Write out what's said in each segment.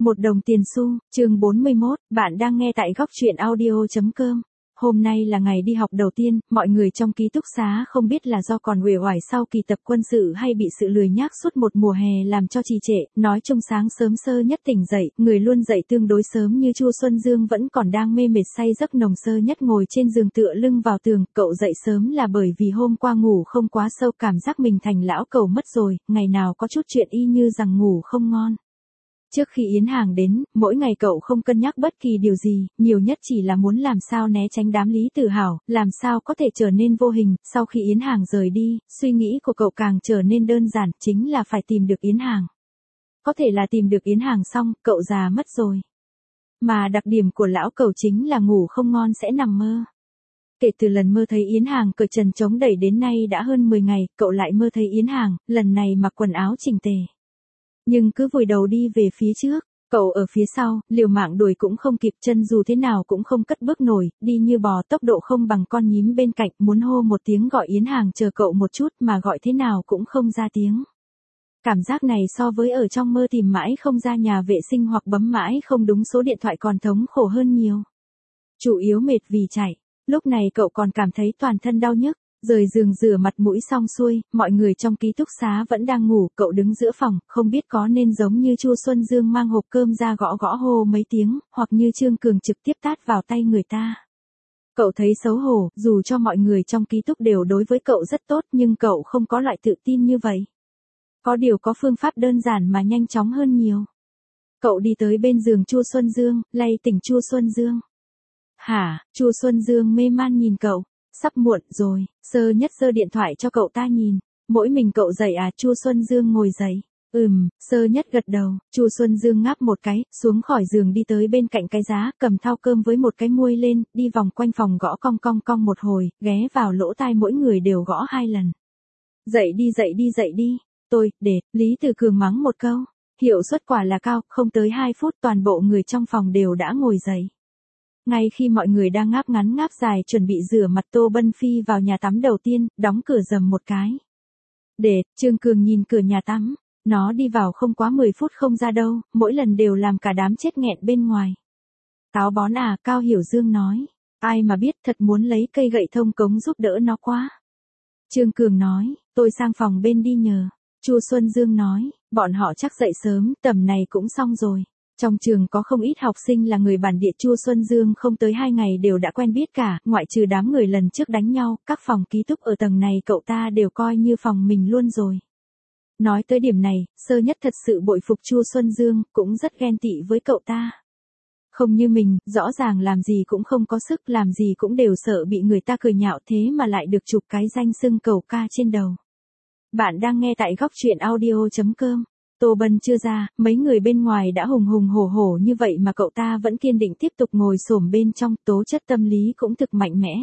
Một đồng tiền xu, chương 41, bạn đang nghe tại góc truyện audio.com. Hôm nay là ngày đi học đầu tiên, mọi người trong ký túc xá không biết là do còn uể oải sau kỳ tập quân sự hay bị sự lười nhác suốt một mùa hè làm cho trì trệ, nói chung sáng sớm Sơ Nhất tỉnh dậy, người luôn dậy tương đối sớm như Chu Xuân Dương vẫn còn đang mê mệt say giấc nồng. Sơ Nhất ngồi trên giường tựa lưng vào tường, cậu dậy sớm là bởi vì hôm qua ngủ không quá sâu, cảm giác mình thành lão cẩu mất rồi, ngày nào có chút chuyện y như rằng ngủ không ngon. Trước khi Yến Hàng đến, mỗi ngày cậu không cân nhắc bất kỳ điều gì, nhiều nhất chỉ là muốn làm sao né tránh đám Lý Tử Hảo, làm sao có thể trở nên vô hình. Sau khi Yến Hàng rời đi, suy nghĩ của cậu càng trở nên đơn giản, chính là phải tìm được Yến Hàng. Có thể là tìm được Yến Hàng xong, cậu già mất rồi. Mà đặc điểm của lão cẩu chính là ngủ không ngon sẽ nằm mơ. Kể từ lần mơ thấy Yến Hàng cởi trần chống đẩy đến nay đã hơn 10 ngày, cậu lại mơ thấy Yến Hàng, lần này mặc quần áo chỉnh tề. Nhưng cứ vùi đầu đi về phía trước, cậu ở phía sau, liều mạng đuổi cũng không kịp, chân dù thế nào cũng không cất bước nổi, đi như bò, tốc độ không bằng con nhím bên cạnh, muốn hô một tiếng gọi Yến Hàng chờ cậu một chút mà gọi thế nào cũng không ra tiếng. Cảm giác này so với ở trong mơ tìm mãi không ra nhà vệ sinh hoặc bấm mãi không đúng số điện thoại còn thống khổ hơn nhiều. Chủ yếu mệt vì chạy, lúc này cậu còn cảm thấy toàn thân đau nhức. Rời giường rửa mặt mũi xong xuôi, mọi người trong ký túc xá vẫn đang ngủ, cậu đứng giữa phòng, không biết có nên giống như Chu Xuân Dương mang hộp cơm ra gõ gõ hô mấy tiếng, hoặc như Trương Cường trực tiếp tát vào tay người ta. Cậu thấy xấu hổ, dù cho mọi người trong ký túc đều đối với cậu rất tốt nhưng cậu không có loại tự tin như vậy. Có điều có phương pháp đơn giản mà nhanh chóng hơn nhiều. Cậu đi tới bên giường Chu Xuân Dương, lay tỉnh Chu Xuân Dương. Hả? Chu Xuân Dương mê man nhìn cậu. Sắp muộn rồi, Sơ Nhất giơ điện thoại cho cậu ta nhìn. Mỗi mình cậu dậy à? Chu Xuân Dương ngồi dậy. Sơ Nhất gật đầu. Chu Xuân Dương ngáp một cái, xuống khỏi giường đi tới bên cạnh cái giá, cầm thau cơm với một cái muôi lên, đi vòng quanh phòng gõ cong cong cong một hồi, ghé vào lỗ tai mỗi người đều gõ 2 lần. Dậy đi dậy đi dậy đi. Tôi, để, Lý Tử Cường mắng một câu. Hiệu suất quả là cao, không tới 2 phút toàn bộ người trong phòng đều đã ngồi dậy. Ngay khi mọi người đang ngáp ngắn ngáp dài chuẩn bị rửa mặt, Tô Bân Phi vào nhà tắm đầu tiên, đóng cửa rầm một cái. Để, Trương Cường nhìn cửa nhà tắm, nó đi vào không quá 10 phút không ra đâu, mỗi lần đều làm cả đám chết nghẹn bên ngoài. Táo bón à? Cao Hiểu Dương nói. Ai mà biết, thật muốn lấy cây gậy thông cống giúp đỡ nó quá. Trương Cường nói, tôi sang phòng bên đi nhờ. Chu Xuân Dương nói, bọn họ chắc dậy sớm, tầm này cũng xong rồi. Trong trường có không ít học sinh là người bản địa, Chu Xuân Dương không tới 2 ngày đều đã quen biết cả, ngoại trừ đám người lần trước đánh nhau, các phòng ký túc ở tầng này cậu ta đều coi như phòng mình luôn rồi. Nói tới điểm này, Sơ Nhất thật sự bội phục Chu Xuân Dương, cũng rất ghen tị với cậu ta. Không như mình, rõ ràng làm gì cũng không có sức, làm gì cũng đều sợ bị người ta cười nhạo, thế mà lại được chụp cái danh xưng cầu ca trên đầu. Bạn đang nghe tại góc truyện audio.com. Tô Bân chưa ra, mấy người bên ngoài đã hùng hùng hổ hổ như vậy mà cậu ta vẫn kiên định tiếp tục ngồi xổm bên trong, tố chất tâm lý cũng thực mạnh mẽ.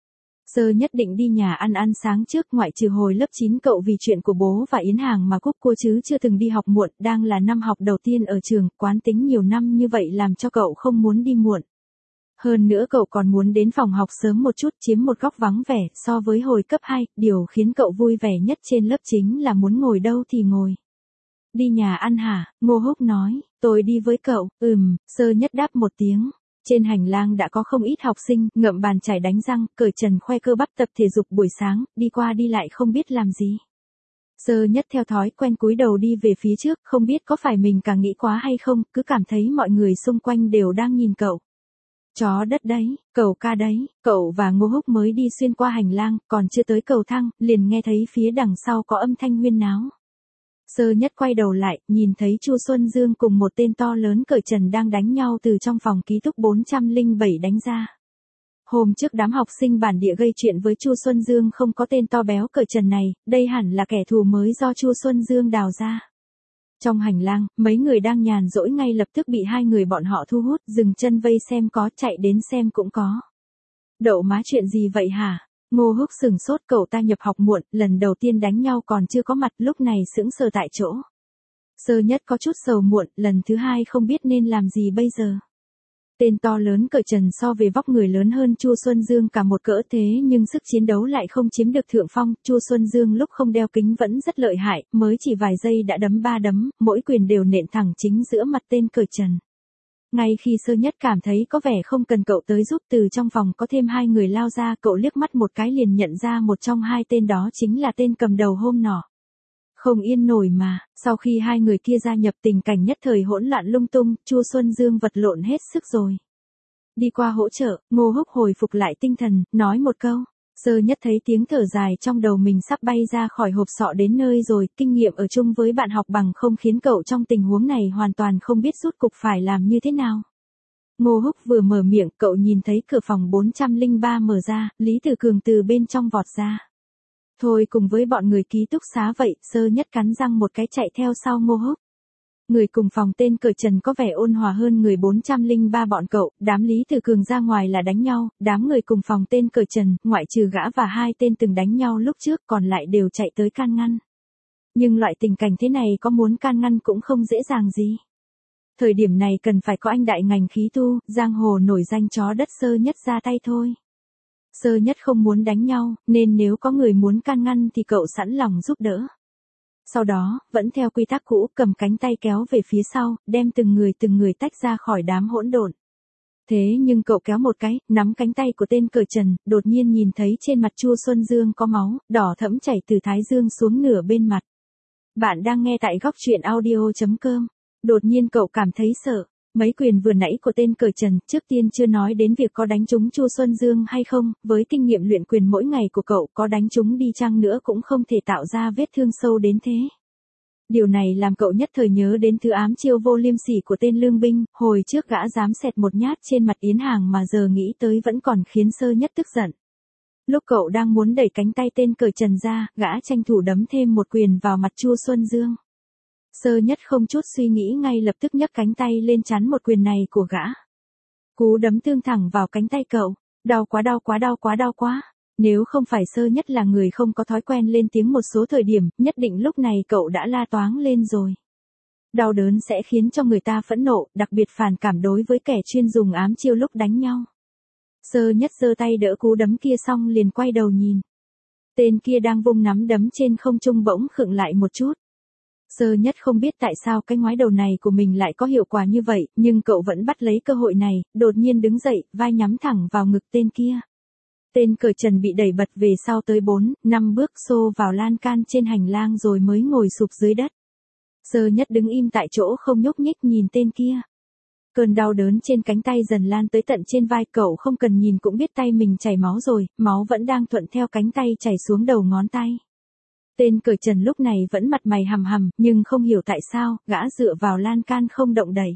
Sơ Nhất định đi nhà ăn sáng trước, ngoại trừ hồi lớp 9 cậu vì chuyện của bố và Yến Hàng mà cúp cô chứ chưa từng đi học muộn, đang là năm học đầu tiên ở trường, quán tính nhiều năm như vậy làm cho cậu không muốn đi muộn. Hơn nữa cậu còn muốn đến phòng học sớm một chút, chiếm một góc vắng vẻ. So với hồi cấp 2, điều khiến cậu vui vẻ nhất trên lớp chính là muốn ngồi đâu thì ngồi. Đi nhà ăn hả? Ngô Húc nói, tôi đi với cậu. Sơ Nhất đáp một tiếng. Trên hành lang đã có không ít học sinh, ngậm bàn chải đánh răng, cởi trần khoe cơ bắp tập thể dục buổi sáng, đi qua đi lại không biết làm gì. Sơ Nhất theo thói quen cúi đầu đi về phía trước, không biết có phải mình càng nghĩ quá hay không, cứ cảm thấy mọi người xung quanh đều đang nhìn cậu. Chó đất đấy, cầu ca đấy, cậu và Ngô Húc mới đi xuyên qua hành lang, còn chưa tới cầu thang, liền nghe thấy phía đằng sau có âm thanh huyên náo. Sơ Nhất quay đầu lại, nhìn thấy Chu Xuân Dương cùng một tên to lớn cởi trần đang đánh nhau từ trong phòng ký túc 407 đánh ra. Hôm trước đám học sinh bản địa gây chuyện với Chu Xuân Dương không có tên to béo cởi trần này, đây hẳn là kẻ thù mới do Chu Xuân Dương đào ra. Trong hành lang, mấy người đang nhàn rỗi ngay lập tức bị 2 người bọn họ thu hút, dừng chân vây xem có, chạy đến xem cũng có. Đậu má chuyện gì vậy hả? Ngô Húc sừng sốt, cậu ta nhập học muộn, lần đầu tiên đánh nhau còn chưa có mặt, lúc này sững sờ tại chỗ. Sơ Nhất có chút sầu muộn, lần thứ 2 không biết nên làm gì bây giờ. Tên to lớn cởi trần so về vóc người lớn hơn Chu Xuân Dương cả một cỡ thế nhưng sức chiến đấu lại không chiếm được thượng phong. Chu Xuân Dương lúc không đeo kính vẫn rất lợi hại, mới chỉ vài giây đã đấm 3 đấm, mỗi quyền đều nện thẳng chính giữa mặt tên cởi trần. Ngay khi Sơ Nhất cảm thấy có vẻ không cần cậu tới giúp, từ trong phòng có thêm 2 người lao ra, cậu liếc mắt một cái liền nhận ra một trong 2 tên đó chính là tên cầm đầu hôm nọ. Không yên nổi mà, sau khi 2 người kia gia nhập tình cảnh nhất thời hỗn loạn lung tung, Chu Xuân Dương vật lộn hết sức rồi. Đi qua hỗ trợ, Ngô Húc hồi phục lại tinh thần, nói một câu. Sơ Nhất thấy tiếng thở dài trong đầu mình sắp bay ra khỏi hộp sọ đến nơi rồi, kinh nghiệm ở chung với bạn học bằng không khiến cậu trong tình huống này hoàn toàn không biết rút cục phải làm như thế nào. Ngô Húc vừa mở miệng, cậu nhìn thấy cửa phòng 403 mở ra, Lý Tử Cường từ bên trong vọt ra. Thôi cùng với bọn người ký túc xá vậy, Sơ Nhất cắn răng một cái chạy theo sau Ngô Húc. Người cùng phòng tên cởi trần có vẻ ôn hòa hơn người 403 bọn cậu, đám Lý Tử Cường ra ngoài là đánh nhau, đám người cùng phòng tên cởi trần, ngoại trừ gã và 2 tên từng đánh nhau lúc trước còn lại đều chạy tới can ngăn. Nhưng loại tình cảnh thế này có muốn can ngăn cũng không dễ dàng gì. Thời điểm này cần phải có anh đại ngành khí tu, giang hồ nổi danh chó đất Sơ Nhất ra tay thôi. Sơ Nhất không muốn đánh nhau, nên nếu có người muốn can ngăn thì cậu sẵn lòng giúp đỡ. Sau đó, vẫn theo quy tắc cũ, cầm cánh tay kéo về phía sau, đem từng người tách ra khỏi đám hỗn độn. Thế nhưng cậu kéo một cái, nắm cánh tay của tên cởi trần, đột nhiên nhìn thấy trên mặt Chu Xuân Dương có máu, đỏ thẫm chảy từ thái dương xuống nửa bên mặt. Bạn đang nghe tại góc truyện audio.com. Đột nhiên cậu cảm thấy sợ. Mấy quyền vừa nãy của tên cởi trần, trước tiên chưa nói đến việc có đánh trúng Chu Xuân Dương hay không, với kinh nghiệm luyện quyền mỗi ngày của cậu, có đánh trúng đi chăng nữa cũng không thể tạo ra vết thương sâu đến thế. Điều này làm cậu nhất thời nhớ đến thứ ám chiêu vô liêm sỉ của tên Lương Binh, hồi trước gã dám xẹt một nhát trên mặt Yến Hàng mà giờ nghĩ tới vẫn còn khiến Sơ Nhất tức giận. Lúc cậu đang muốn đẩy cánh tay tên cởi trần ra, gã tranh thủ đấm thêm một quyền vào mặt Chu Xuân Dương. Sơ Nhất không chút suy nghĩ ngay lập tức nhấc cánh tay lên chắn một quyền này của gã. Cú đấm tương thẳng vào cánh tay cậu. Đau quá đau quá đau quá đau quá. Nếu không phải Sơ Nhất là người không có thói quen lên tiếng một số thời điểm, nhất định lúc này cậu đã la toáng lên rồi. Đau đớn sẽ khiến cho người ta phẫn nộ, đặc biệt phản cảm đối với kẻ chuyên dùng ám chiêu lúc đánh nhau. Sơ Nhất giơ tay đỡ cú đấm kia xong liền quay đầu nhìn. Tên kia đang vung nắm đấm trên không trung bỗng khựng lại một chút. Sơ Nhất không biết tại sao cái ngoái đầu này của mình lại có hiệu quả như vậy, nhưng cậu vẫn bắt lấy cơ hội này, đột nhiên đứng dậy, vai nhắm thẳng vào ngực tên kia. Tên cởi trần bị đẩy bật về sau tới 4-5 bước xô vào lan can trên hành lang rồi mới ngồi sụp dưới đất. Sơ Nhất đứng im tại chỗ không nhúc nhích nhìn tên kia. Cơn đau đớn trên cánh tay dần lan tới tận trên vai, cậu không cần nhìn cũng biết tay mình chảy máu rồi, máu vẫn đang thuận theo cánh tay chảy xuống đầu ngón tay. Tên cởi trần lúc này vẫn mặt mày hằm hằm, nhưng không hiểu tại sao, gã dựa vào lan can không động đậy.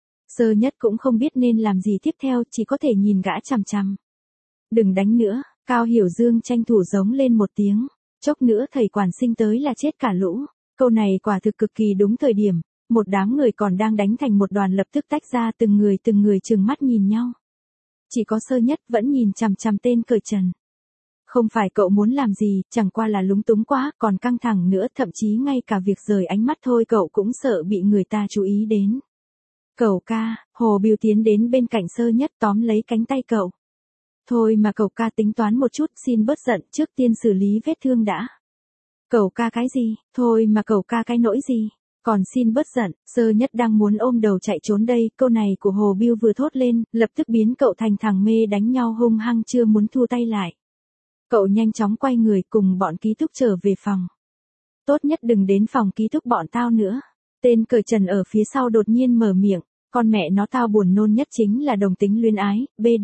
Sơ Nhất cũng không biết nên làm gì tiếp theo, chỉ có thể nhìn gã chằm chằm. Đừng đánh nữa, Cao Hiểu Dương tranh thủ giống lên một tiếng. Chốc nữa thầy quản sinh tới là chết cả lũ. Câu này quả thực cực kỳ đúng thời điểm. Một đám người còn đang đánh thành một đoàn lập tức tách ra, từng người trừng mắt nhìn nhau. Chỉ có Sơ Nhất vẫn nhìn chằm chằm tên cởi trần. Không phải cậu muốn làm gì, chẳng qua là lúng túng quá, còn căng thẳng nữa, thậm chí ngay cả việc rời ánh mắt thôi cậu cũng sợ bị người ta chú ý đến. Cậu ca, Hồ Biêu tiến đến bên cạnh Sơ Nhất tóm lấy cánh tay cậu. Thôi mà cậu ca tính toán một chút, xin bớt giận, trước tiên xử lý vết thương đã. Cậu ca cái gì, thôi mà cậu ca cái nỗi gì, còn xin bớt giận. Sơ Nhất đang muốn ôm đầu chạy trốn đây, câu này của Hồ Biêu vừa thốt lên, lập tức biến cậu thành thằng mê đánh nhau hung hăng chưa muốn thu tay lại. Cậu nhanh chóng quay người cùng bọn ký túc trở về phòng. Tốt nhất đừng đến phòng ký túc bọn tao nữa. Tên cởi trần ở phía sau đột nhiên mở miệng, con mẹ nó tao buồn nôn nhất chính là đồng tính luyến ái, BD.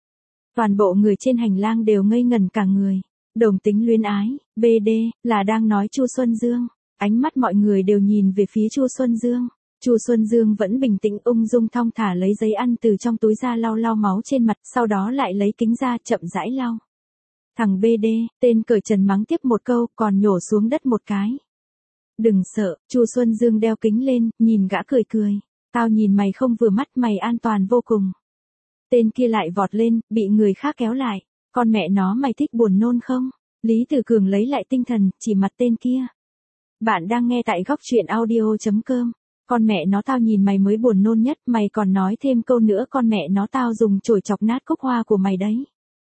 Toàn bộ người trên hành lang đều ngây ngẩn cả người. Đồng tính luyến ái, BD, là đang nói Chu Xuân Dương. Ánh mắt mọi người đều nhìn về phía Chu Xuân Dương. Chu Xuân Dương vẫn bình tĩnh ung dung thong thả lấy giấy ăn từ trong túi ra lau lau máu trên mặt, sau đó lại lấy kính ra chậm rãi lau. Thằng BD, tên cởi trần mắng tiếp một câu, còn nhổ xuống đất một cái. Đừng sợ, Chu Xuân Dương đeo kính lên, nhìn gã cười cười. Tao nhìn mày không vừa mắt, mày an toàn vô cùng. Tên kia lại vọt lên, bị người khác kéo lại. Con mẹ nó mày thích buồn nôn không? Lý Tử Cường lấy lại tinh thần, chỉ mặt tên kia. Bạn đang nghe tại góc truyện audio.com. Con mẹ nó tao nhìn mày mới buồn nôn nhất, mày còn nói thêm câu nữa con mẹ nó tao dùng chổi chọc nát cúc hoa của mày đấy.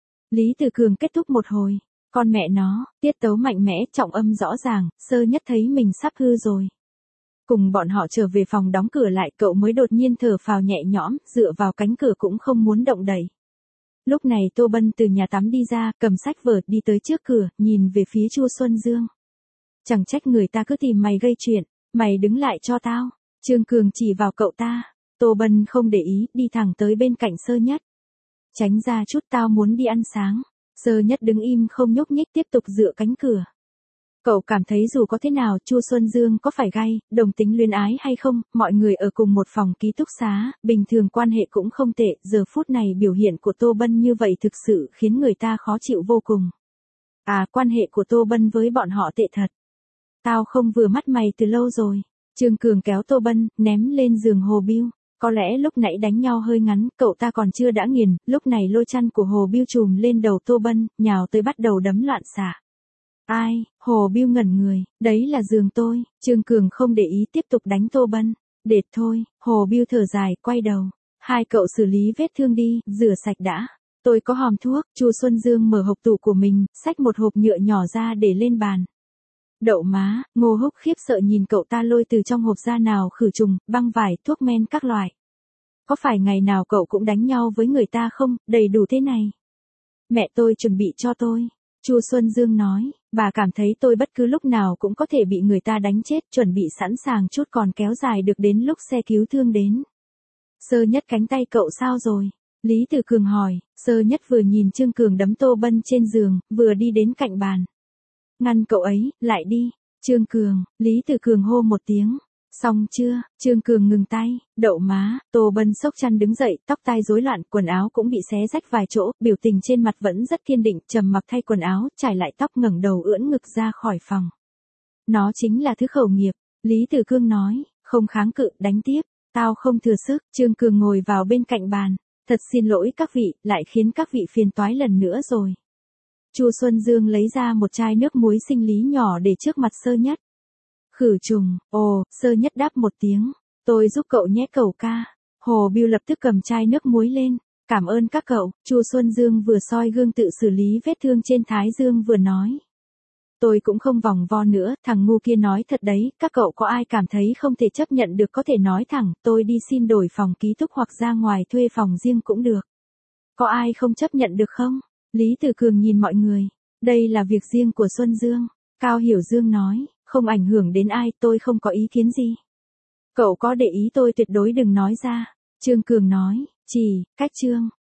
Lý Từ Cường kết thúc một hồi. Con mẹ nó, tiết tấu mạnh mẽ, trọng âm rõ ràng, Sơ Nhất thấy mình sắp hư rồi. Cùng bọn họ trở về phòng đóng cửa lại, cậu mới đột nhiên thở phào nhẹ nhõm, dựa vào cánh cửa cũng không muốn động đậy. Lúc này Tô Bân từ nhà tắm đi ra, cầm sách vở đi tới trước cửa, nhìn về phía Chu Xuân Dương. Chẳng trách người ta cứ tìm mày gây chuyện, mày đứng lại cho tao. Trương Cường chỉ vào cậu ta. Tô Bân không để ý, đi thẳng tới bên cạnh Sơ Nhất. Tránh ra chút, tao muốn đi ăn sáng. Sơ Nhất đứng im không nhúc nhích, tiếp tục dựa cánh cửa. Cậu cảm thấy dù có thế nào Chu Xuân Dương có phải gay, đồng tính luyến ái hay không, mọi người ở cùng một phòng ký túc xá, bình thường quan hệ cũng không tệ, giờ phút này biểu hiện của Tô Bân như vậy thực sự khiến người ta khó chịu vô cùng. À, quan hệ của Tô Bân với bọn họ tệ thật. Tao không vừa mắt mày từ lâu rồi. Trương Cường kéo Tô Bân, ném lên giường Hồ Bưu. Có lẽ lúc nãy đánh nhau hơi ngắn, cậu ta còn chưa đã nghiền, lúc này lôi chăn của Hồ Bưu trùm lên đầu Tô Bân, nhào tới bắt đầu đấm loạn xạ. Ai, Hồ Bưu ngẩn người, đấy là giường tôi. Trương Cường không để ý tiếp tục đánh Tô Bân. Đệt thôi, Hồ Bưu thở dài, quay đầu. Hai cậu xử lý vết thương đi, rửa sạch đã. Tôi có hòm thuốc. Chu Xuân Dương mở hộp tủ của mình, xách một hộp nhựa nhỏ ra để lên bàn. Đậu má, Ngô Húc khiếp sợ nhìn cậu ta lôi từ trong hộp ra nào khử trùng, băng vải, thuốc men các loại. Có phải ngày nào cậu cũng đánh nhau với người ta không, đầy đủ thế này. Mẹ tôi chuẩn bị cho tôi. Chu Xuân Dương nói, bà cảm thấy tôi bất cứ lúc nào cũng có thể bị người ta đánh chết, chuẩn bị sẵn sàng chút còn kéo dài được đến lúc xe cứu thương đến. Sơ Nhất cánh tay cậu sao rồi? Lý Từ Cường hỏi. Sơ Nhất vừa nhìn Trương Cường đấm Tô Bân trên giường, vừa đi đến cạnh bàn. Ngăn cậu ấy, lại đi. Trương Cường, Lý Từ Cường hô một tiếng. Xong chưa? Trương Cường ngừng tay. Đậu má, Tô Bân xốc chăn đứng dậy, tóc tai rối loạn, quần áo cũng bị xé rách vài chỗ, biểu tình trên mặt vẫn rất kiên định, trầm mặc thay quần áo, trải lại tóc, ngẩng đầu ưỡn ngực ra khỏi phòng. Nó chính là thứ khẩu nghiệp. Lý Từ Cường nói, không kháng cự, đánh tiếp. Tao không thừa sức. Trương Cường ngồi vào bên cạnh bàn. Thật xin lỗi các vị, lại khiến các vị phiền toái lần nữa rồi. Chu Xuân Dương lấy ra một chai nước muối sinh lý nhỏ để trước mặt Sơ Nhất. Khử trùng. Ồ, Sơ Nhất đáp một tiếng. Tôi giúp cậu nhé cậu ca. Hồ Bưu lập tức cầm chai nước muối lên. Cảm ơn các cậu. Chu Xuân Dương vừa soi gương tự xử lý vết thương trên thái dương vừa nói. Tôi cũng không vòng vo nữa, thằng ngu kia nói thật đấy, các cậu có ai cảm thấy không thể chấp nhận được có thể nói thẳng, tôi đi xin đổi phòng ký túc hoặc ra ngoài thuê phòng riêng cũng được. Có ai không chấp nhận được không? Lý Từ Cường nhìn mọi người. Đây là việc riêng của Xuân Dương. Cao Hiểu Dương nói, không ảnh hưởng đến ai, tôi không có ý kiến gì. Cậu có để ý tôi tuyệt đối đừng nói ra. Trương Cường nói, cách Trương.